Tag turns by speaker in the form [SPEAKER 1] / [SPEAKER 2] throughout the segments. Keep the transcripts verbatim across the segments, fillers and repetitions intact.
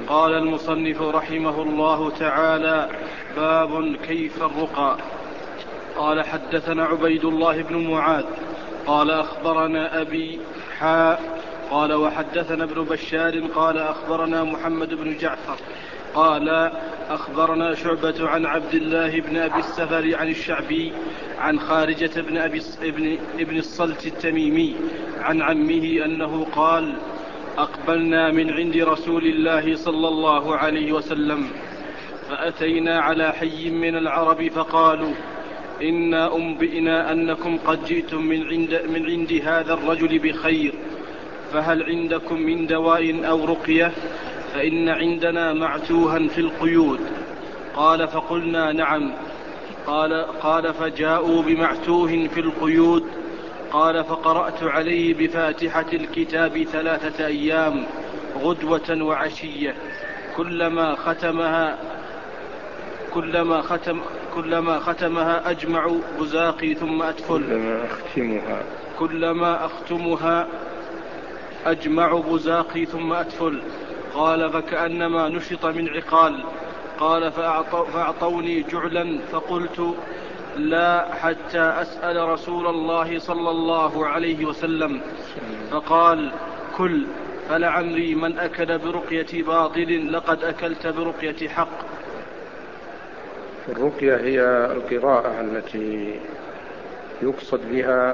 [SPEAKER 1] قال المصنف رحمه الله تعالى: باب كيف الرقى. قال: حدثنا عبيد الله بن معاذ قال أخبرنا أبي حاء قال وحدثنا ابن بشار قال أخبرنا محمد بن جعفر قال أخبرنا شعبة عن عبد الله بن أبي السفر عن الشعبي عن خارجة بن, أبي ابن, ابن الصلت التميمي عن عمه أنه قال: أقبلنا من عند رسول الله صلى الله عليه وسلم فأتينا على حي من العرب فقالوا: إنا أنبئنا أنكم قد جئتم من عند, من عند هذا الرجل بخير، فهل عندكم من دواء أو رقية؟ فإن عندنا معتوها في القيود. قال: فقلنا: نعم. قال, قال فجاءوا بمعتوه في القيود. قال: فقرأت عليه بفاتحة الكتاب ثلاثة أيام غدوة وعشية، كلما ختمها كلما ختم كلما ختمها أجمع بزاقي ثم أتفل
[SPEAKER 2] كلما أختمها
[SPEAKER 1] كلما أختمها أجمع بزاقي ثم أتفل. قال: فكأنما نشط من عقال. قال: فأعطو فأعطوني جعلا فقلت: لا حتى أسأل رسول الله صلى الله عليه وسلم. فقال: كل، فلعمري من أكل برقية باطل لقد أكلت برقية حق.
[SPEAKER 2] الرقية هي القراءة التي يقصد بها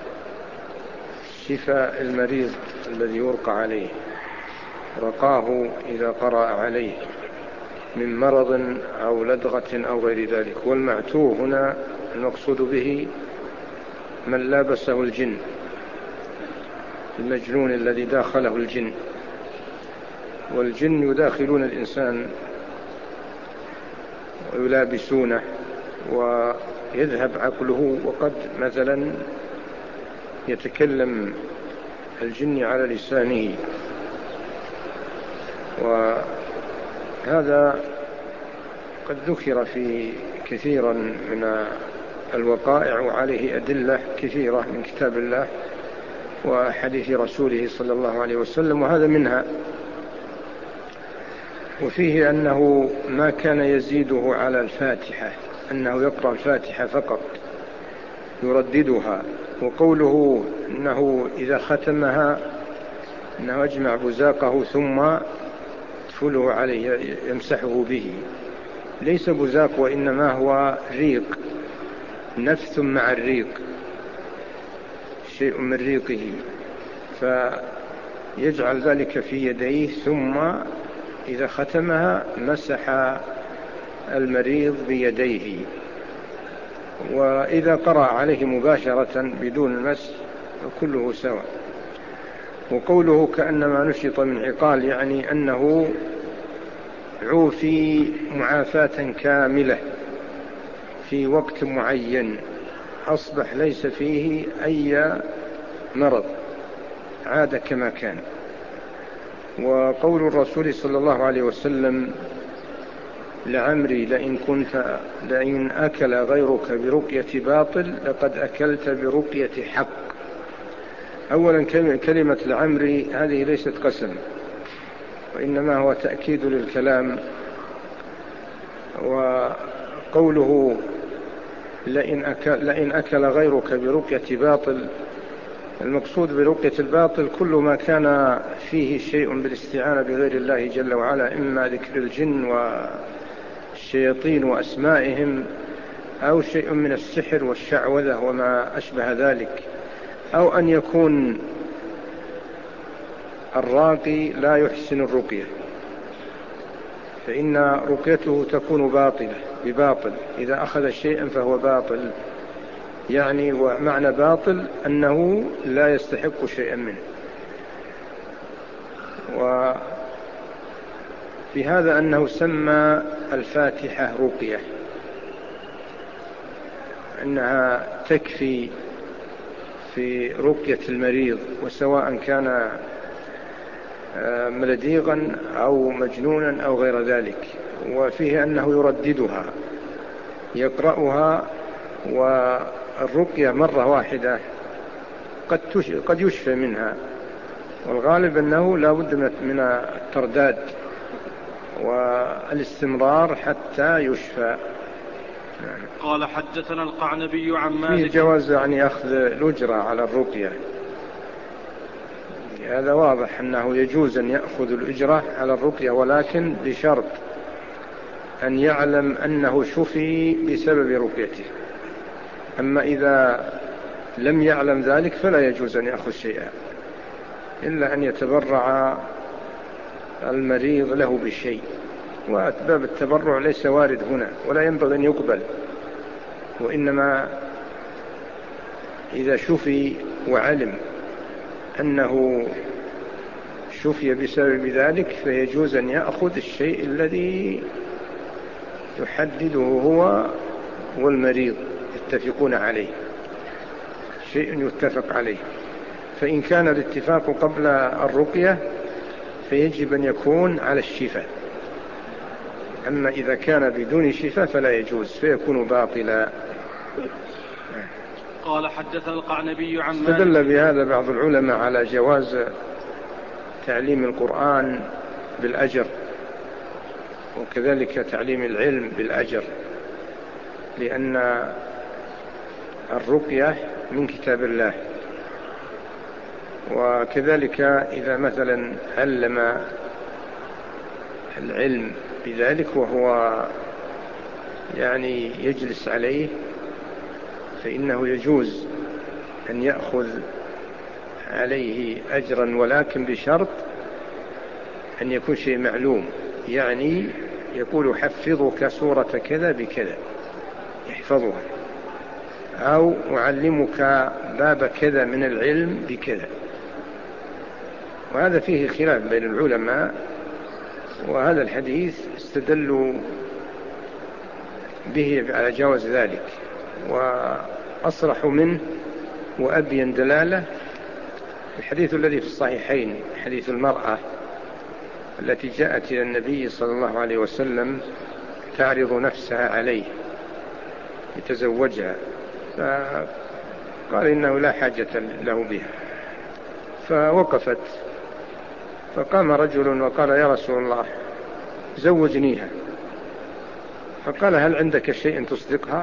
[SPEAKER 2] شفاء المريض الذي يرقى عليه، رقاه إذا قرأ عليه من مرض أو لدغة أو غير ذلك. والمعتوه هنا المقصود به من لابسه الجن، المجنون الذي داخله الجن. والجن يداخلون الإنسان ويلابسونه ويذهب عقله، وقد مثلا يتكلم الجن على لسانه. وهذا قد ذكر في كثيرا من الوقائع، وعليه أدلة كثيرة من كتاب الله وحديث رسوله صلى الله عليه وسلم، وهذا منها. وفيه أنه ما كان يزيده على الفاتحة، أنه يقرأ الفاتحة فقط يرددها. وقوله أنه إذا ختمها أنه أجمع بزاقه ثم يدفله عليه يمسحه به، ليس بزاق وإنما هو ريق، نفث مع الريق، شيء من ريقه، فيجعل ذلك في يديه ثم إذا ختمها مسح المريض بيديه. وإذا قرأ عليه مباشرة بدون المس كله سواء. وقوله كأنما نشط من عقال يعني أنه عوفي معافاة كاملة في وقت معين، أصبح ليس فيه أي مرض، عاد كما كان. وقول الرسول صلى الله عليه وسلم: لعمري لئن كنت لئن أكل غيرك برقية باطل لقد أكلت برقية حق. أولا كلمة لعمري هذه ليست قسم، وإنما هو تأكيد للكلام. وقوله لئن أكل, لئن أكل غيرك برقية باطل، المقصود برقية الباطل كل ما كان فيه شيء بالاستعانة بغير الله جل وعلا، إما ذكر الجن والشياطين وأسمائهم، أو شيء من السحر والشعوذة وما أشبه ذلك، أو أن يكون الراقي لا يحسن الرقية، فإن رقيته تكون باطلة بباطل. إذا أخذ شيئا فهو باطل، يعني ومعنى باطل أنه لا يستحق شيئا منه. وفي هذا أنه سمى الفاتحة رقية، أنها تكفي في رقية المريض، وسواء كان ملديغا أو مجنونا أو غير ذلك. وفيه أنه يرددها، يقرأها، والرقية مرة واحدة قد قد يشفى منها، والغالب أنه لا بد من الترداد والاستمرار حتى يشفى.
[SPEAKER 1] قال حدثنا القعنبي عن مالك.
[SPEAKER 2] في جواز يعني أخذ الأجرة على الرقية، هذا واضح أنه يجوز أن يأخذ الأجرة على الرقية، ولكن بشرط أن يعلم أنه شفي بسبب رقيته. أما إذا لم يعلم ذلك فلا يجوز أن يأخذ شيئا، إلا أن يتبرع المريض له بشيء، وأسباب التبرع ليس وارد هنا ولا ينبغي أن يقبل، وإنما إذا شفي وعلم أنه شفي بسبب ذلك فيجوز أن يأخذ الشيء الذي يحدده هو والمريض يتفقون عليه، شيء يتفق عليه. فإن كان الاتفاق قبل الرقية فيجب أن يكون على الشفاء، أما إذا كان بدون شفاء فلا يجوز فيكون باطلا.
[SPEAKER 1] قال حدثنا القعنبي عن مالك.
[SPEAKER 2] استدل بهذا بعض العلماء على جواز تعليم القرآن بالأجر، وكذلك تعليم العلم بالأجر، لأن الرقية من كتاب الله. وكذلك إذا مثلا علم العلم بذلك وهو يعني يجلس عليه فإنه يجوز أن يأخذ عليه أجرا، ولكن بشرط أن يكون شيء معلوم، يعني يقول حفظك سورة كذا بكذا يحفظها، أو أعلمك باب كذا من العلم بكذا. وهذا فيه خلاف بين العلماء، وهذا الحديث استدلوا به على جواز ذلك، وأصرح منه وأبين دلالة الحديث الذي في الصحيحين، حديث المرأة التي جاءت إلى النبي صلى الله عليه وسلم تعرض نفسها عليه يتزوجها، فقال إنه لا حاجة له بها، فوقفت، فقام رجل وقال يا رسول الله زوجنيها، فقال هل عندك شيء تصدقها؟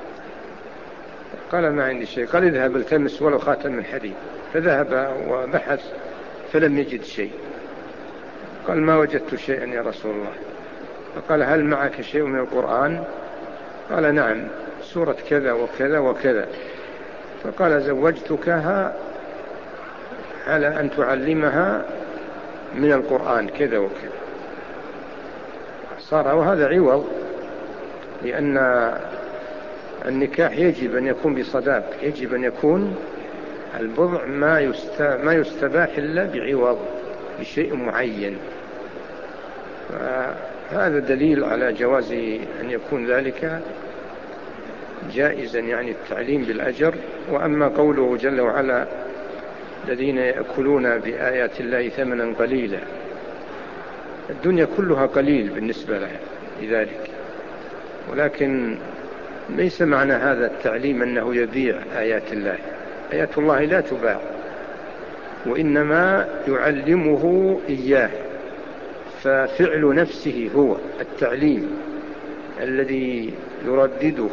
[SPEAKER 2] قال ما عندي شيء. قال اذهب التمس ولو خاتم من حديد، فذهب وبحث فلم يجد شيء. قال ما وجدت شيئا يا رسول الله. فقال هل معك شيء من القرآن؟ قال نعم، سورة كذا وكذا وكذا. فقال زوجتكها على أن تعلمها من القرآن كذا وكذا. صار وهذا عوض، لأن النكاح يجب أن يكون بصداق، يجب أن يكون البضع ما ما يستباح إلا بعوض بشيء معين. هذا دليل على جواز أن يكون ذلك جائزا، يعني التعليم بالأجر. وأما قوله جل وعلا الذين يأكلون بآيات الله ثمنا قليلا، الدنيا كلها قليل بالنسبة لها لذلك، ولكن ليس معنى هذا التعليم أنه يبيع آيات الله. آيات الله لا تباع، وإنما يعلمه إياه، ففعل نفسه هو التعليم الذي يردده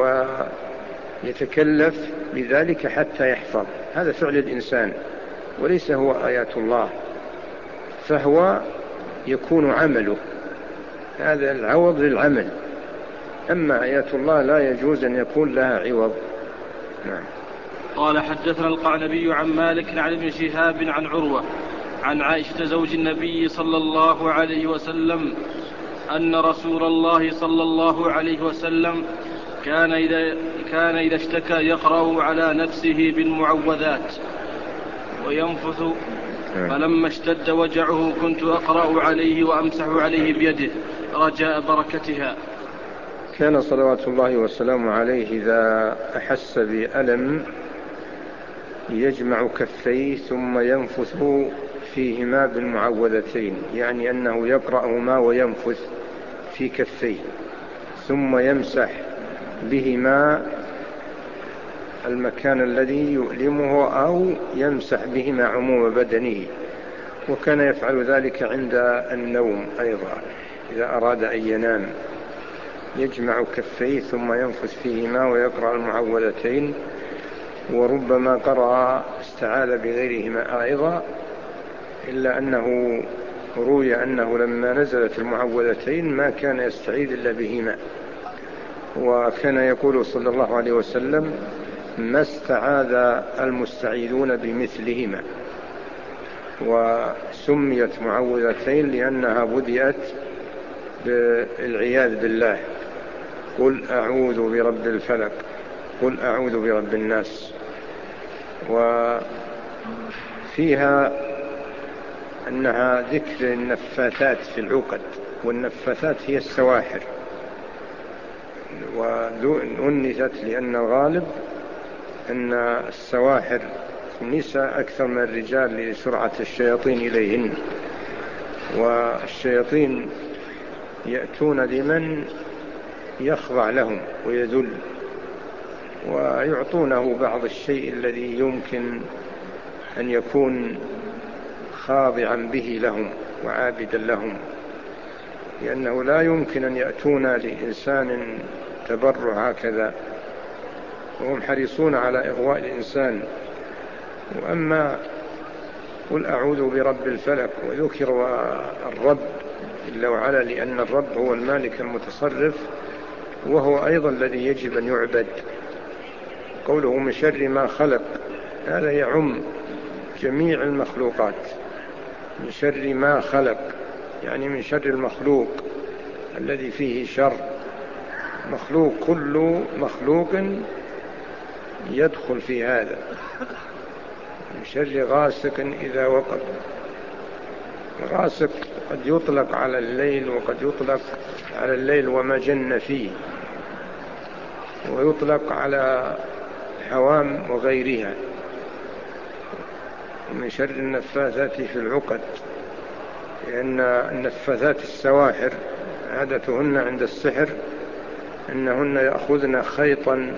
[SPEAKER 2] ويتكلف بذلك حتى يحفظ، هذا فعل الإنسان وليس هو آيات الله، فهو يكون عمله، هذا العوض للعمل. أما آيات الله لا يجوز أن يكون لها عوض. نعم.
[SPEAKER 1] قال حدثنا القعنبي عن مالك عن ابن شهاب عن عروة عن عائشة زوج النبي صلى الله عليه وسلم أن رسول الله صلى الله عليه وسلم كان إذا, كان إذا اشتكى يقرأ على نفسه بالمعوذات وينفث، فلما اشتد وجعه كنت أقرأ عليه وأمسح عليه بيده رجاء بركتها.
[SPEAKER 2] كان صلوات الله وسلامه عليه إذا أحس بألم يجمع كفيه ثم ينفث فيهما بالمعوذتين، يعني أنه يقرأهما وينفث في كفيه ثم يمسح بهما المكان الذي يؤلمه أو يمسح بهما عموم بدنه، وكان يفعل ذلك عند النوم أيضا. إذا أراد أن ينام يجمع كفيه ثم ينفث فيهما ويقرأ المعوذتين، وربما قرأ استعاذ بغيرهما أيضا، إلا أنه روي أنه لما نزلت المعوذتين ما كان يستعيذ إلا بهما، وكان يقول صلى الله عليه وسلم: ما استعاذ المستعيذون بمثلهما. وسميت معوذتين لأنها بدأت بالعياذ بالله: قل أعوذ برب الفلق، قل أعوذ برب الناس. وفيها أنها ذكر النفاثات في العقد، والنفاثات هي السواحر، وأنثت لأن الغالب أن السواحر النساء أكثر من الرجال لسرعة الشياطين إليهن، والشياطين يأتون لمن يخضع لهم ويذل، ويعطونه بعض الشيء الذي يمكن أن يكون خاضعا به لهم وعابدا لهم، لأنه لا يمكن أن يأتون لإنسان تبرع هكذا، وهم حريصون على إغواء الإنسان. وأما قل أعوذ برب الفلق، وذكر الرب جل وعلا لأن الرب هو المالك المتصرف، وهو أيضا الذي يجب أن يعبد. قوله من شر ما خلق، هذا يعم جميع المخلوقات. من شر ما خلق يعني من شر المخلوق الذي فيه شر. مخلوق، كل مخلوق يدخل في هذا. من شر غاسق إذا وقب. غاسق قد يطلق على الليل، وقد يطلق على الليل وما جن فيه، ويطلق على حوام وغيرها. ومن شر النفاثات في العقد، لأن النفاثات السواحر عادتهن عند السحر أنهن يأخذن خيطا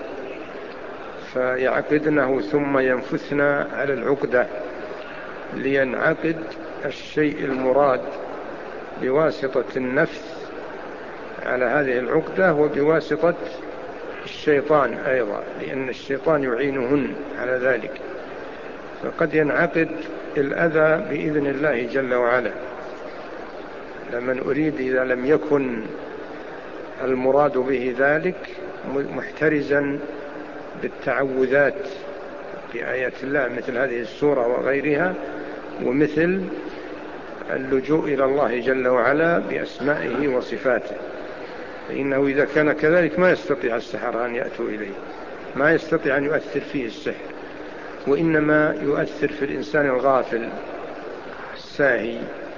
[SPEAKER 2] فيعقدنه ثم ينفثن على العقدة لينعقد الشيء المراد بواسطة النفث على هذه العقدة، وبواسطة الشيطان أيضا، لأن الشيطان يعينهن على ذلك. فقد ينعقد الأذى بإذن الله جل وعلا. لمن أريد إذا لم يكن المراد به ذلك محترزا بالتعوذات بآيات الله مثل هذه السورة وغيرها، ومثل اللجوء إلى الله جل وعلا بأسمائه وصفاته، فإنه إذا كان كذلك ما يستطيع السحرة أن يأتوا إليه، ما يستطيع أن يؤثر فيه السحر، وإنما يؤثر في الإنسان الغافل الساهي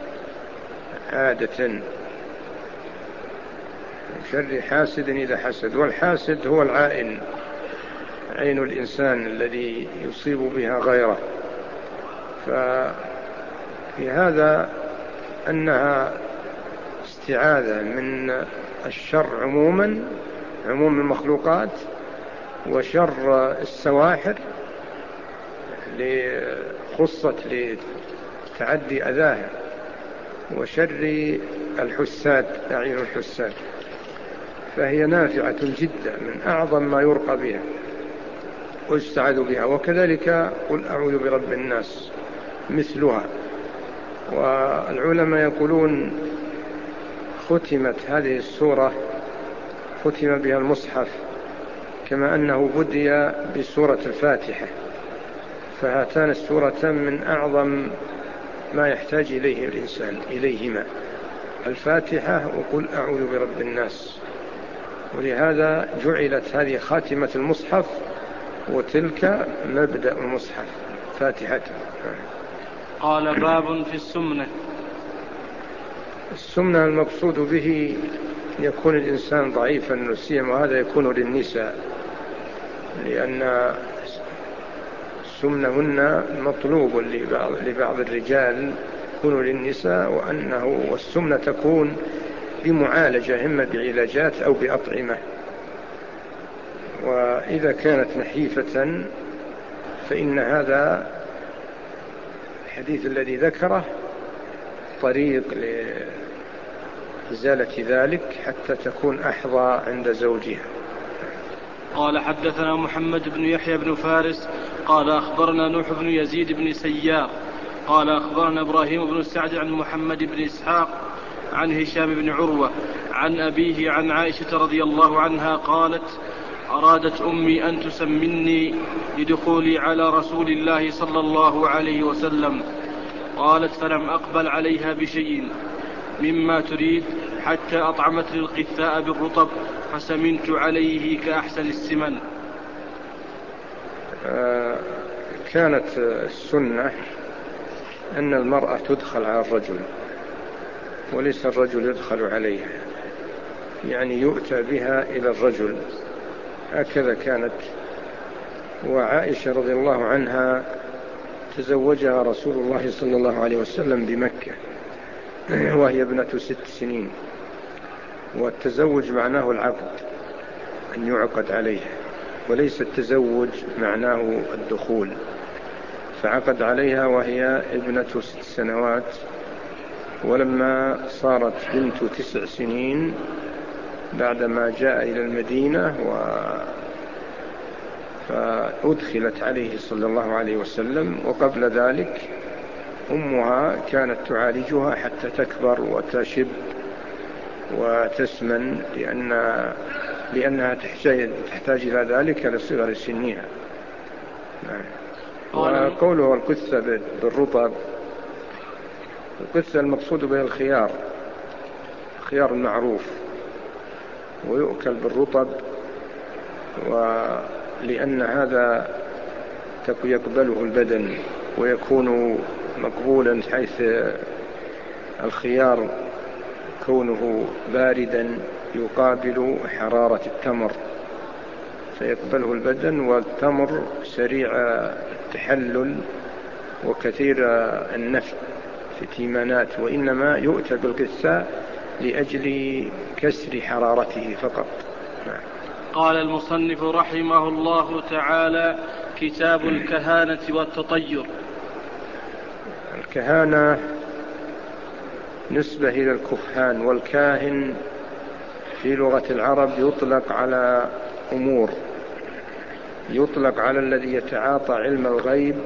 [SPEAKER 2] عادة. شر حاسد إذا حسد، والحاسد هو العائن، عين الإنسان الذي يصيب بها غيره. ففي هذا أنها استعاذة من الشر عموما، عموم المخلوقات، وشر السواحر خصت لتعدي أذاها، وشر الحساد، أعين الحساد، فهي نافعة جدا من أعظم ما يرقى بها ويستعاذ بها. وكذلك قل أعوذ برب الناس مثلها. والعلماء يقولون ختمت هذه السورة، ختم بها المصحف، كما أنه بدي بسورة الفاتحة، فهاتان السورتان من أعظم ما يحتاج إليه الإنسان إليهما، الفاتحة وقل أعوذ برب الناس. ولهذا جعلت هذه خاتمة المصحف، وتلك مبدأ المصحف فاتحته.
[SPEAKER 1] قال باب في السمنة.
[SPEAKER 2] السمنة المقصود به يكون الإنسان ضعيفا نسيا، وهذا يكون للنساء، لأن السمنهن مطلوب لبعض, لبعض الرجال يكون للنساء، وأنه والسمنة تكون بمعالجة إما بعلاجات أو بأطعمة. وإذا كانت نحيفة فإن هذا الحديث الذي ذكره طريق إزالة ذلك حتى تكون أحظى عند زوجها.
[SPEAKER 1] قال حدثنا محمد بن يحيى بن فارس قال أخبرنا نوح بن يزيد بن سيار قال أخبرنا إبراهيم بن سعد عن محمد بن إسحاق عن هشام بن عروة عن أبيه عن عائشة رضي الله عنها قالت: أرادت أمي أن تسمني لدخولي على رسول الله صلى الله عليه وسلم، قالت: فلم أقبل عليها بشيء مما تريد حتى أطعمتني القثاء بالرطب فسمنت عليه كأحسن السمن.
[SPEAKER 2] آه كانت السنة أن المرأة تدخل على الرجل وليس الرجل يدخل عليها، يعني يؤتى بها إلى الرجل، هكذا كانت. وعائشة رضي الله عنها تزوجها رسول الله صلى الله عليه وسلم بمكة وهي ابنة ست سنين، والتزوج معناه العقد، أن يعقد عليها، وليس التزوج معناه الدخول. فعقد عليها وهي ابنة ست سنوات، ولما صارت بنت تسع سنين بعدما جاء إلى المدينة و فأدخلت عليه صلى الله عليه وسلم. وقبل ذلك أمها كانت تعالجها حتى تكبر وتشب وتسمن، لأن لأنها تحتاج, تحتاج إلى ذلك لصغر سنها. وقوله القثة بالرطب، القثة المقصود به الخيار، خيار المعروف، ويؤكل بالرطب، ولأن هذا يقبله البدن ويكون مقبولا، حيث الخيار كونه باردا يقابل حرارة التمر فيقبله البدن، والتمر سريع التحلل وكثير النفع في تيمانات، وإنما يؤتى بالقثاء لأجل كسر حرارته فقط.
[SPEAKER 1] قال المصنف رحمه الله تعالى: كتاب الكهانة والتطير.
[SPEAKER 2] الكهانة نسبة إلى الكهان، والكاهن في لغة العرب يطلق على أمور، يطلق على الذي يتعاطى علم الغيب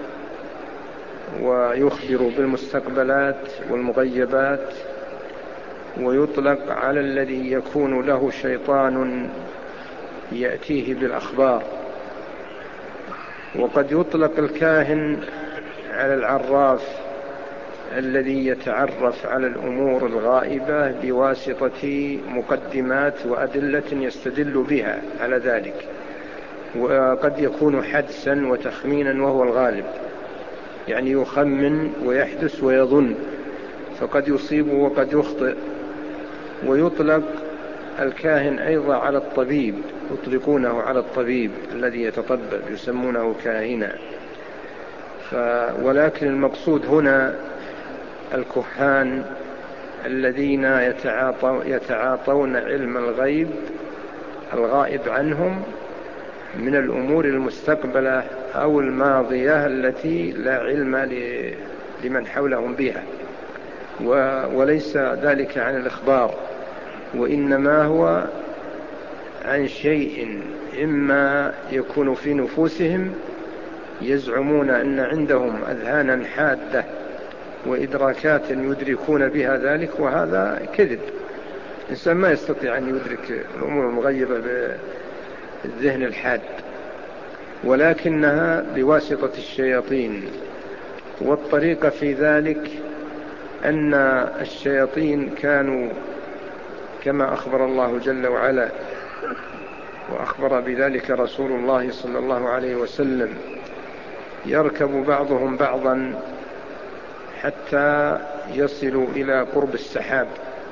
[SPEAKER 2] ويخبر بالمستقبلات والمغيبات، ويطلق على الذي يكون له شيطان يأتيه بالأخبار. وقد يطلق الكاهن على العراف الذي يتعرف على الأمور الغائبة بواسطة مقدمات وأدلة يستدل بها على ذلك، وقد يكون حدسا وتخمينا وهو الغالب، يعني يخمن ويحدث ويظن، فقد يصيب وقد يخطئ. ويطلق الكاهن أيضا على الطبيب، يطلقونه على الطبيب الذي يتطبب يسمونه كاهنا. ولكن المقصود هنا الكهان الذين يتعاطون علم الغيب الغائب عنهم من الأمور المستقبلة أو الماضية التي لا علم لمن حولهم بها، وليس ذلك عن الإخبار، وإنما هو عن شيء إما يكون في نفوسهم، يزعمون أن عندهم أذهانا حادة وإدراكات يدركون بها ذلك، وهذا كذب. الإنسان ما يستطيع أن يدرك الأمور المغيبة بالذهن الحاد، ولكنها بواسطة الشياطين. والطريقة في ذلك أن الشياطين كانوا كما أخبر الله جل وعلا، وأخبر بذلك رسول الله صلى الله عليه وسلم، يركب بعضهم بعضا حتى يصلوا إلى قرب السحاب،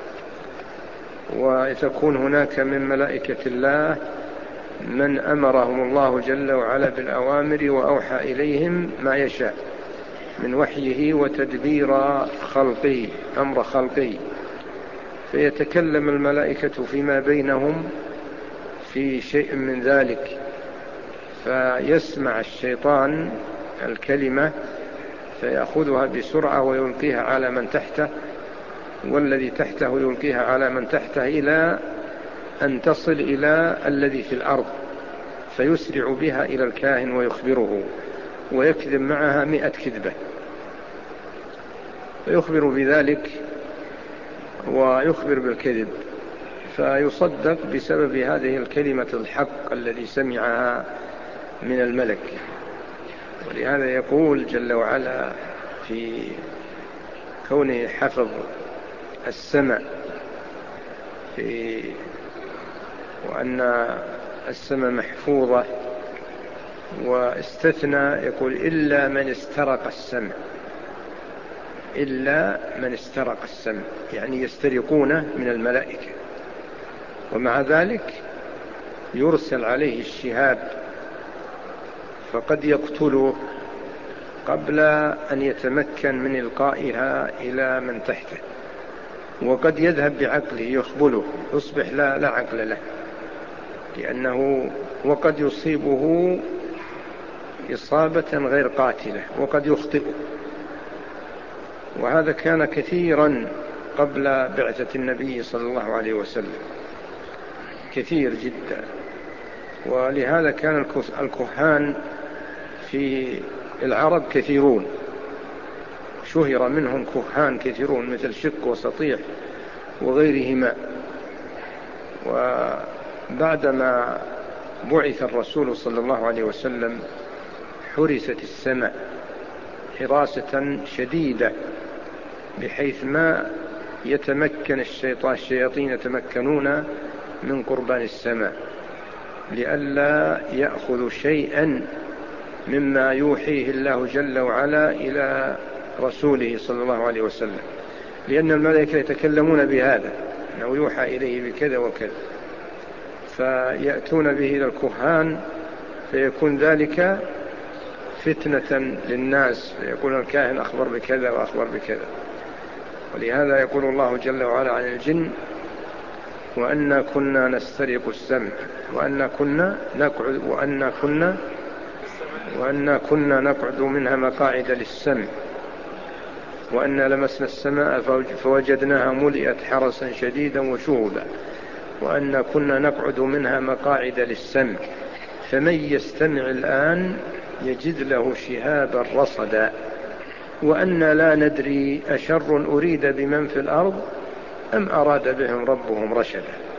[SPEAKER 2] وتكون هناك من ملائكة الله من أمرهم الله جل وعلا بالأوامر وأوحى إليهم ما يشاء من وحيه وتدبير خلقه، أمر خلقه، فيتكلم الملائكة فيما بينهم في شيء من ذلك، فيسمع الشيطان الكلمة فيأخذها بسرعة ويلقيها على من تحته، والذي تحته يلقيها على من تحته إلى أن تصل إلى الذي في الأرض، فيسرع بها إلى الكاهن ويخبره، ويكذب معها مئة كذبة، فيخبر بذلك ويخبر بالكذب، فيصدق بسبب هذه الكلمة الحق الذي سمعها من الملك. ولهذا يقول جل وعلا في كونه حفظ السمع في وأن السمع محفوظة، واستثنى يقول إلا من استرق السمع، إلا من استرق السمع يعني يسترقونه من الملائكة، ومع ذلك يرسل عليه الشهاب فقد يقتله قبل أن يتمكن من إلقائها إلى من تحته، وقد يذهب بعقله يخبله يصبح لا, لا عقل له، لأنه وقد يصيبه إصابة غير قاتلة وقد يخطئه. وهذا كان كثيرا قبل بعثة النبي صلى الله عليه وسلم، كثير جدا. ولهذا كان الكهان في العرب كثيرون، شهر منهم كهان كثيرون مثل شق وسطيح وغيرهما. وبعدما بعث الرسول صلى الله عليه وسلم حرست السماء حراسة شديدة، بحيث ما يتمكن الشيطان الشياطين يتمكنون من قربان السماء، لئلا يأخذ شيئا مما يوحيه الله جل وعلا إلى رسوله صلى الله عليه وسلم، لأن الملائكة يتكلمون بهذا أنه يوحى إليه بكذا وكذا، فيأتون به إلى الكهان فيكون ذلك فتنة للناس، فيقول الكاهن أخبر بكذا وأخبر بكذا. ولهذا يقول الله جل وعلا عن الجن وأنا كنا نسترق السمع وأنا كنا نقعد وأنا كنا وأنا كنا نقعد منها مقاعد للسمع وأنا لمسنا السماء فوجدناها ملئت حرسا شديدا وشهبا وأنا كنا نقعد منها مقاعد للسمع فمن يستمع الآن يجد له شهابا رصدا وأنا لا ندري أشر أريد بمن في الأرض أم أراد بهم ربهم رشدا.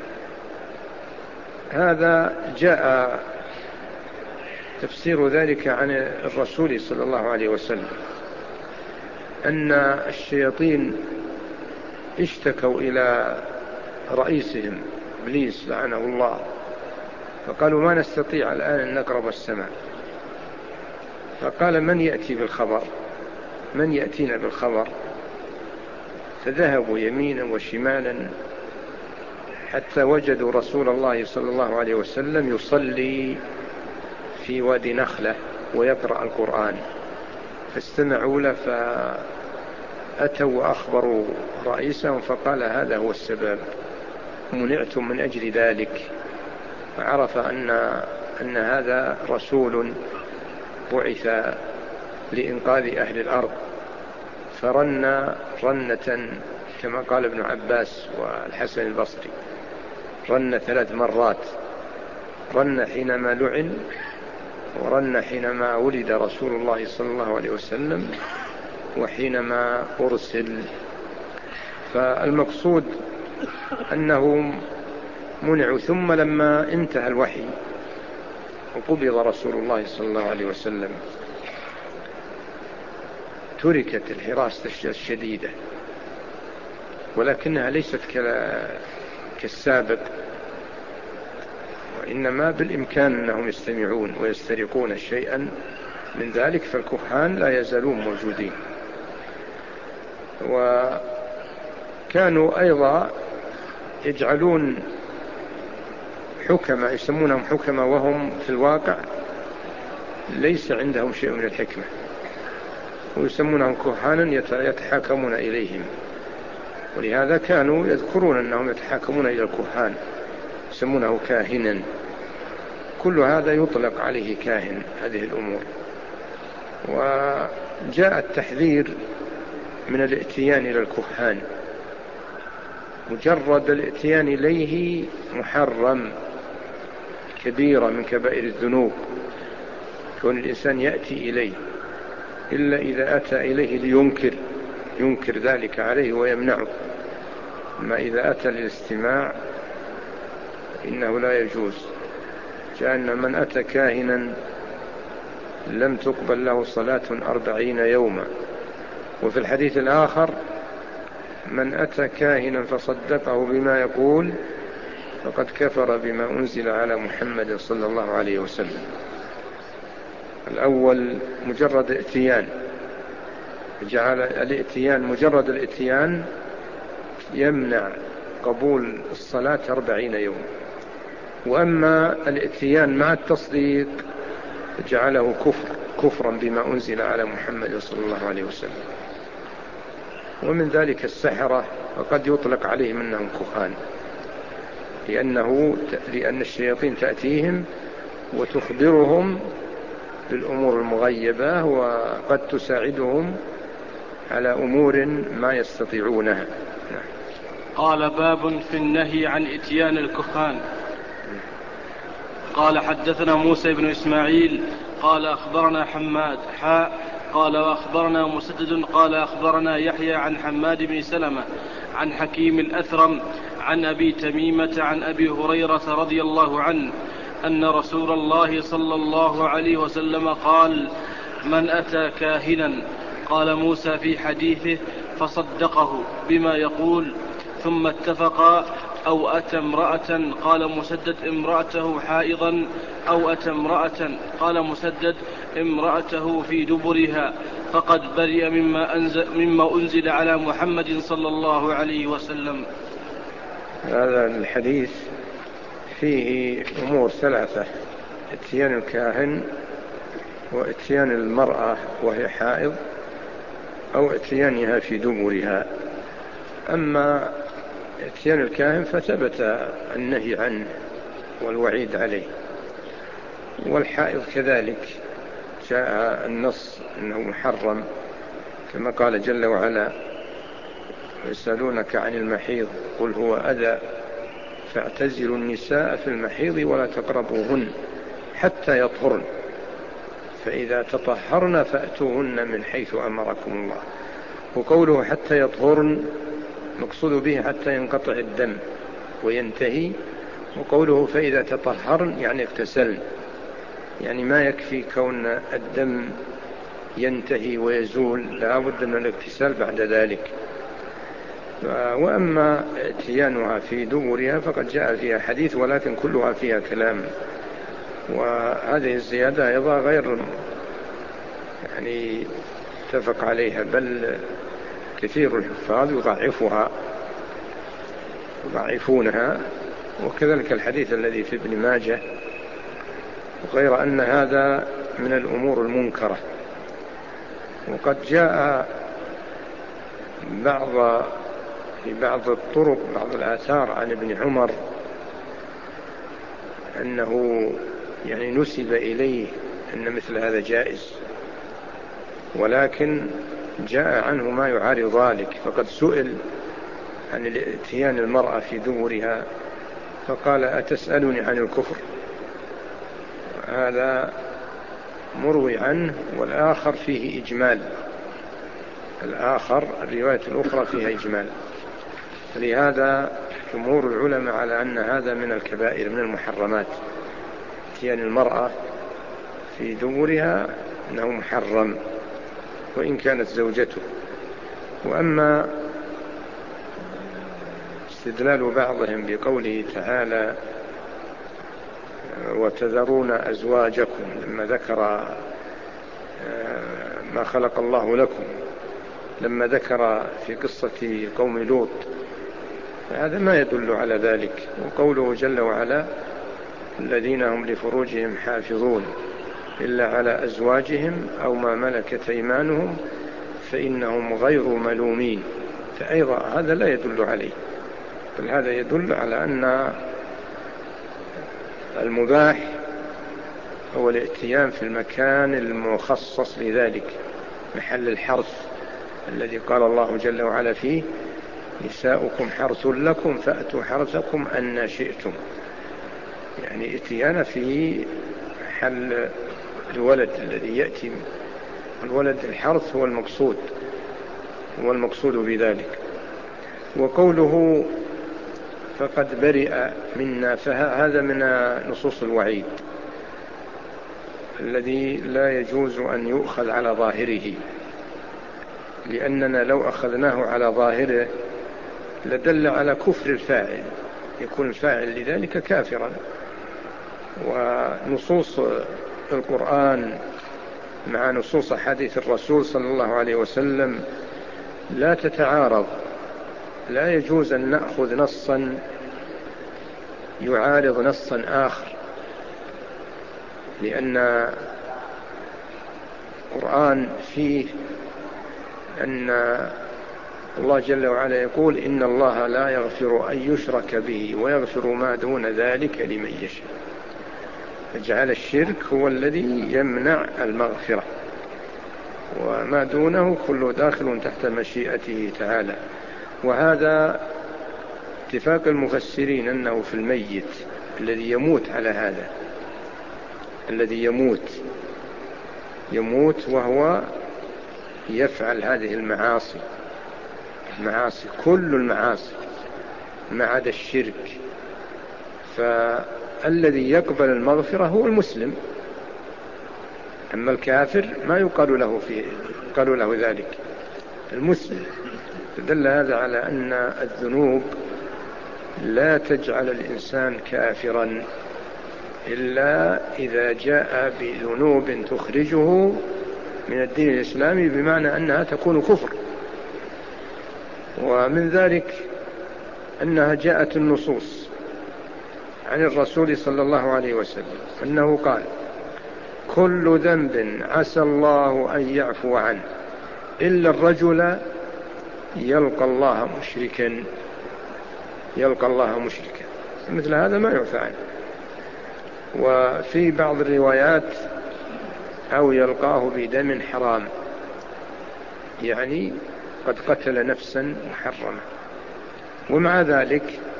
[SPEAKER 2] هذا جاء تفسير ذلك عن الرسول صلى الله عليه وسلم أن الشياطين اشتكوا إلى رئيسهم إبليس لعنه الله، فقالوا ما نستطيع الآن أن نقرب السماء، فقال من يأتي بالخبر، من يأتينا بالخبر؟ فذهبوا يمينا وشمالا حتى وجدوا رسول الله صلى الله عليه وسلم يصلي في وادي نخلة ويقرأ القرآن، فاستمعوا له فأتوا وأخبروا رئيسهم فقال هذا هو السبب، منعتم من أجل ذلك. فعرف أن, أن هذا رسول بعث لإنقاذ أهل الأرض، فرن رنة كما قال ابن عباس والحسن البصري، رن ثلاث مرات، رن حينما لعن، ورن حينما ولد رسول الله صلى الله عليه وسلم، وحينما أرسل. فالمقصود أنهم منعوا. ثم لما انتهى الوحي وقبض رسول الله صلى الله عليه وسلم تركت الحراسة الشديدة، ولكنها ليست كالسابق، وإنما بالإمكان أنهم يستمعون ويسترقون شيئا من ذلك، فالكهان لا يزالون موجودين. وكانوا أيضا يجعلون حكمة يسمونهم حكمة وهم في الواقع ليس عندهم شيء من الحكمة، ويسمونهم كهانا يتحاكمون إليهم، ولهذا كانوا يذكرون أنهم يتحاكمون إلى الكهان يسمونه كاهنا. كل هذا يطلق عليه كاهن هذه الأمور. وجاء التحذير من الاتيان إلى الكهان مجرد الاتيان إليه محرم، كبيرة من كبائر الذنوب كون الإنسان يأتي إليه، إلا إذا أتى إليه لينكر ينكر ذلك عليه ويمنعه. أما إذا أتى للاستماع إنه لا يجوز. كأن من أتى كاهنا لم تقبل له صلاة أربعين يوما. وفي الحديث الآخر من أتى كاهنا فصدقه بما يقول فقد كفر بما أنزل على محمد صلى الله عليه وسلم. الأول مجرد اتيان، جعل الاتيان مجرد الاتيان يمنع قبول الصلاة أربعين يوم. وأما الاتيان مع التصديق جعله كفر كفرا بما أنزل على محمد صلى الله عليه وسلم. ومن ذلك السحرة، وقد يطلق عليهم أنهم كهان، لأنه لأن الشياطين تأتيهم وتخبرهم بالأمور المغيبة، وقد تساعدهم على أمور ما يستطيعونها.
[SPEAKER 1] قال باب في النهي عن إتيان الكهان. قال حدثنا موسى بن إسماعيل قال أخبرنا حماد حاء قال وأخبرنا مسدد قال أخبرنا يحيى عن حماد بن سلمة عن حكيم الأثرم عن أبي تميمة عن أبي هريرة رضي الله عنه أن رسول الله صلى الله عليه وسلم قال: من أتى كاهنا، قال موسى في حديثه، فصدقه بما يقول ثم اتفقا، أو أتى امرأة، قال مسدد امرأته حائضا، أو أتى امرأة، قال مسدد امرأته في دبرها، فقد برئ مما أنزل, مما أنزل على محمد صلى الله عليه وسلم.
[SPEAKER 2] هذا الحديث فيه أمور ثلاثة: اتيان الكاهن، واتيان المرأة وهي حائض، أو اتيانها في دبرها. أما اتيان الكاهن فثبت النهي عنه والوعيد عليه، والحائض كذلك جاء النص أنه محرم، كما قال جل وعلا: يسألونك عن المحيض قل هو أذى فاعتزلوا النساء في المحيض ولا تقربوهن حتى يطهرن فإذا تطهرن فأتوهن من حيث أمركم الله. وقوله حتى يطهرن مقصود به حتى ينقطع الدم وينتهي، وقوله فإذا تطهرن يعني اغتسلن، يعني ما يكفي كون الدم ينتهي ويزول، لا بد من الاغتسال بعد ذلك. وأما اتيانها في دبرها فقد جاء فيها حديث، ولكن كلها فيها كلام، وهذه الزيادة أيضا غير يعني اتفق عليها، بل كثير الحفاظ يضعفها يضعفونها، وكذلك الحديث الذي في ابن ماجه، غير أن هذا من الأمور المنكرة. وقد جاء بعض في بعض الطرق بعض الآثار عن ابن عمر أنه يعني نسب إليه أن مثل هذا جائز، ولكن جاء عنه ما يعارض ذلك. فقد سئل عن اتيان المرأة في دبرها فقال: أتسألني عن الكفر؟ هذا مروي عنه، والآخر فيه إجمال، الآخر الرواية الأخرى فيها إجمال. لهذا جمهور العلماء على أن هذا من الكبائر من المحرمات، اتيان المرأة في دبرها أنه محرم وإن كانت زوجته. وأما استدلال بعضهم بقوله تعالى: وتذرون أزواجكم، لما ذكر ما خلق الله لكم، لما ذكر في قصة قوم لوط، هذا ما يدل على ذلك. وقوله جل وعلا: الذين هم لفروجهم حافظون إلا على أزواجهم أو ما ملكت أيمانهم فإنهم غير ملومين، فأيضا هذا لا يدل عليه، بل هذا يدل على أن المباح هو الاتيان في المكان المخصص لذلك، محل الحرث الذي قال الله جل وعلا فيه: نساؤكم حرث لكم فأتوا حرثكم أن شئتم، يعني اتيان في حل الولد الذي يأتي. الولد الحرث هو المقصود، هو المقصود بذلك. وقوله فقد برئ منا، فهذا من نصوص الوعيد الذي لا يجوز أن يؤخذ على ظاهره، لأننا لو أخذناه على ظاهره لدل على كفر الفاعل، يكون الفاعل لذلك كافرا. ونصوص القرآن مع نصوص حديث الرسول صلى الله عليه وسلم لا تتعارض، لا يجوز أن نأخذ نصا يعارض نصا آخر، لأن القرآن فيه أن الله جل وعلا يقول إن الله لا يغفر أن يشرك به ويغفر ما دون ذلك لمن يشاء، فجعل الشرك هو الذي يمنع المغفرة، وما دونه كله داخل تحت مشيئته تعالى. وهذا اتفاق المفسرين أنه في الميت الذي يموت على هذا، الذي يموت يموت وهو يفعل هذه المعاصي، المعاصي كل المعاصي ما عدا الشرك، فالذي يقبل المغفرة هو المسلم، أما الكافر ما يقال له فيه يقال له ذلك، المسلم. فدل هذا على أن الذنوب لا تجعل الإنسان كافرا إلا إذا جاء بذنوب تخرجه من الدين الإسلامي، بمعنى أنها تكون كفر. ومن ذلك أنها جاءت النصوص عن الرسول صلى الله عليه وسلم أنه قال كل ذنب عسى الله أن يعفو عنه إلا الرجل يلقى الله مشركا، يلقى الله مشركا، مثل هذا ما يعفى عنه. وفي بعض الروايات أو يلقاه بدم حرام، يعني قد قتل نفسا محرمة. ومع ذلك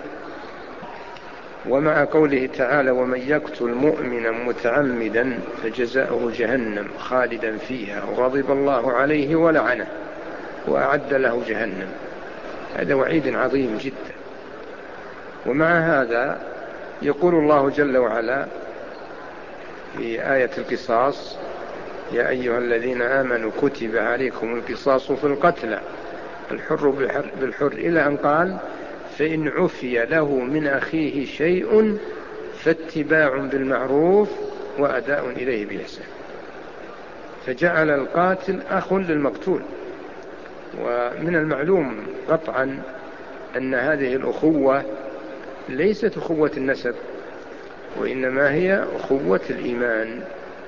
[SPEAKER 2] ومع قوله تعالى ومن يقتل مؤمنا متعمدا فجزاؤه جهنم خالدا فيها وغضب الله عليه ولعنه وأعد له جهنم، هذا وعيد عظيم جدا. ومع هذا يقول الله جل وعلا في آية القصاص يا أيها الذين آمنوا كتب عليكم القصاص في القتلى الحر بالحر، إلى أن قال فإن عفي له من أخيه شيء فاتباع بالمعروف وأداء إليه بإحسان، فجعل القاتل أخ للمقتول. ومن المعلوم قطعا أن هذه الأخوة ليست أخوة النسب، وإنما هي أخوة الإيمان.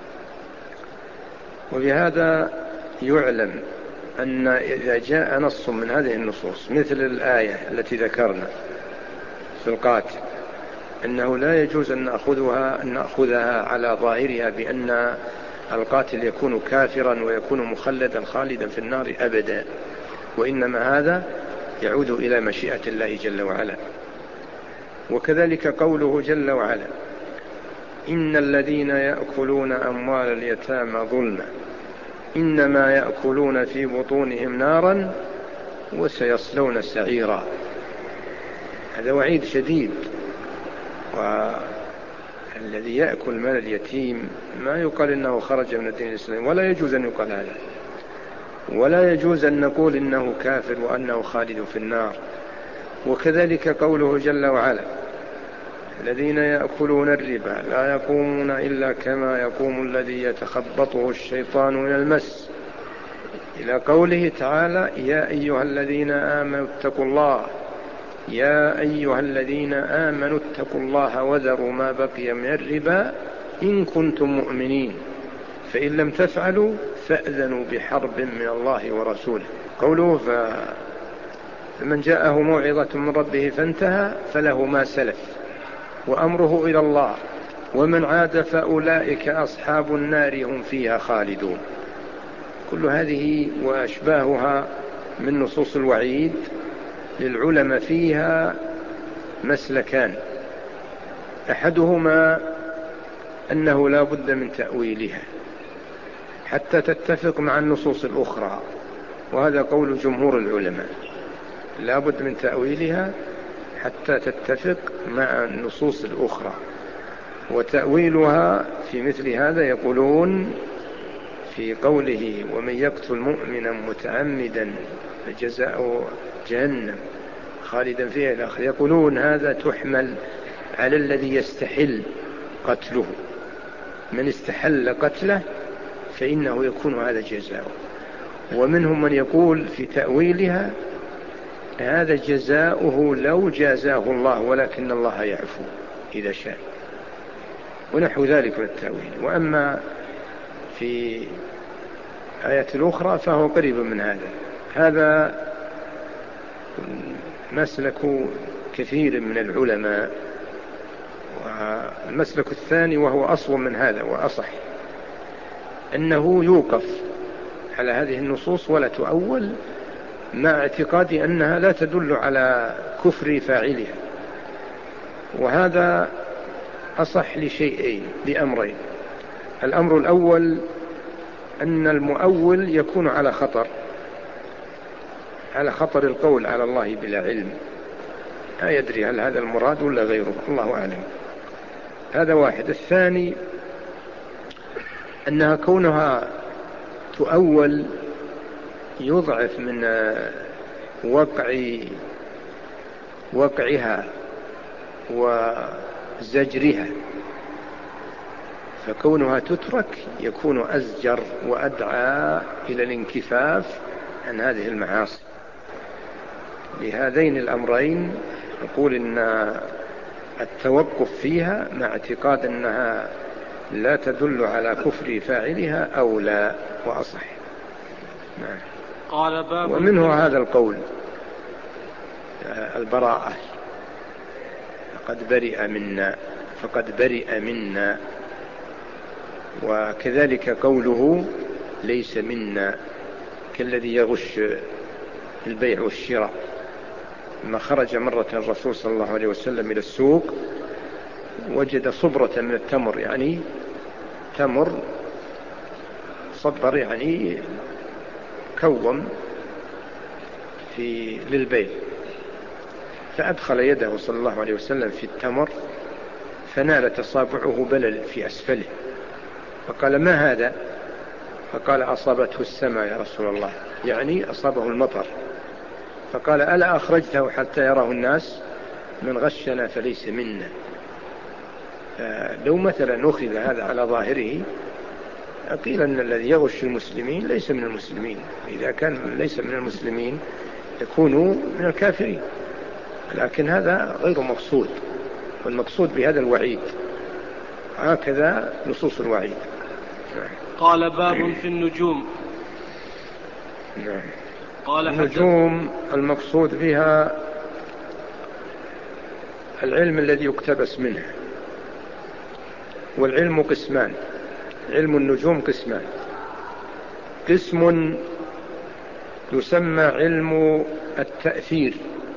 [SPEAKER 2] وبهذا يعلم أن إذا جاء نص من هذه النصوص مثل الآية التي ذكرنا في القاتل أنه لا يجوز أن نأخذها, أن نأخذها على ظاهرها بأن القاتل يكون كافرا ويكون مخلدا خالدا في النار أبدا، وإنما هذا يعود إلى مشيئة الله جل وعلا. وكذلك قوله جل وعلا إن الذين يأكلون أموال اليتامى ظلما إنما يأكلون في بطونهم نارا وسيصلون سعيرا، هذا وعيد شديد. والذي يأكل مال اليتيم ما يقال إنه خرج من الدين الإسلامي، ولا يجوز أن يقال هذا، ولا يجوز أن نقول إنه كافر وأنه خالد في النار. وكذلك قوله جل وعلا الذين يأكلون الربا لا يقومون إلا كما يقوم الذي يتخبطه الشيطان من المس، إلى قوله تعالى يا أيها الذين آمنوا اتقوا الله يا أيها الذين آمنوا اتقوا الله وذروا ما بقي من الربا إن كنتم مؤمنين فإن لم تفعلوا فأذنوا بحرب من الله ورسوله. قوله فمن جاءه موعظة من ربه فانتهى فله ما سلف وأمره إلى الله ومن عاد فأولئك أصحاب النار هم فيها خالدون. كل هذه وأشباهها من نصوص الوعيد للعلماء فيها مسلكان: أحدهما أنه لا بد من تأويلها حتى تتفق مع النصوص الأخرى، وهذا قول جمهور العلماء، لا بد من تأويلها حتى تتفق مع النصوص الأخرى. وتأويلها في مثل هذا يقولون في قوله: ومن يقتل مؤمنا متعمدا فجزاؤه جهنم خالدا فيها إلى آخره، يقولون هذا تحمل على الذي يستحل قتله، من استحل قتله فإنه يكون هذا جزاؤه. ومنهم من يقول في تأويلها هذا جزاؤه لو جازاه الله، ولكن الله يعفو إذا شاء، ونحو ذلك من التأويل. وأما في آية الأخرى فهو قريب من هذا. هذا مسلك كثير من العلماء. والمسلك الثاني وهو أصل من هذا وأصح، أنه يوقف على هذه النصوص ولا تؤول، مع اعتقاد أنها لا تدل على كفر فاعلها. وهذا أصح لشيئين، لأمرين: الأمر الأول أن المؤول يكون على خطر، على خطر القول على الله بلا علم، لا يدري هل هذا المراد ولا غيره، الله أعلم. هذا واحد. الثاني أنها كونها تؤول يضعف من وقع وقعها وزجرها، فكونها تترك يكون أزجر وأدعى إلى الانكفاف عن هذه المعاصي. لهذين الأمرين نقول إن التوقف فيها مع اعتقاد أنها لا تدل على كفر فاعلها أو لا، وأصح. نعم.
[SPEAKER 1] قال باب
[SPEAKER 2] ومنه هذا القول البراءة: فقد برئ منا، فقد برئ منا. وكذلك قوله ليس منا، كالذي يغش البيع والشراء. لما خرج مرة الرسول صلى الله عليه وسلم إلى السوق وجد صبرة من التمر، يعني تمر صبر، يعني كوم في للبيع، فأدخل يده صلى الله عليه وسلم في التمر فنال تصابعه بلل في أسفله، فقال: ما هذا؟ فقال: أصابته السماء يا رسول الله، يعني أصابه المطر. فقال: ألا أخرجته حتى يراه الناس؟ من غشنا فليس منا. لو مثلا أخذ هذا على ظاهره قيل أن الذي يغش المسلمين ليس من المسلمين، إذا كان ليس من المسلمين يكون من الكافرين، لكن هذا غير مقصود، والمقصود بهذا الوعيد. هكذا نصوص الوعيد.
[SPEAKER 1] قال باب في النجوم.
[SPEAKER 2] نعم.
[SPEAKER 1] قال
[SPEAKER 2] النجوم المقصود بها العلم الذي يقتبس منه، والعلم قسمان، علم النجوم قسمان: قسم يسمى علم التأثير،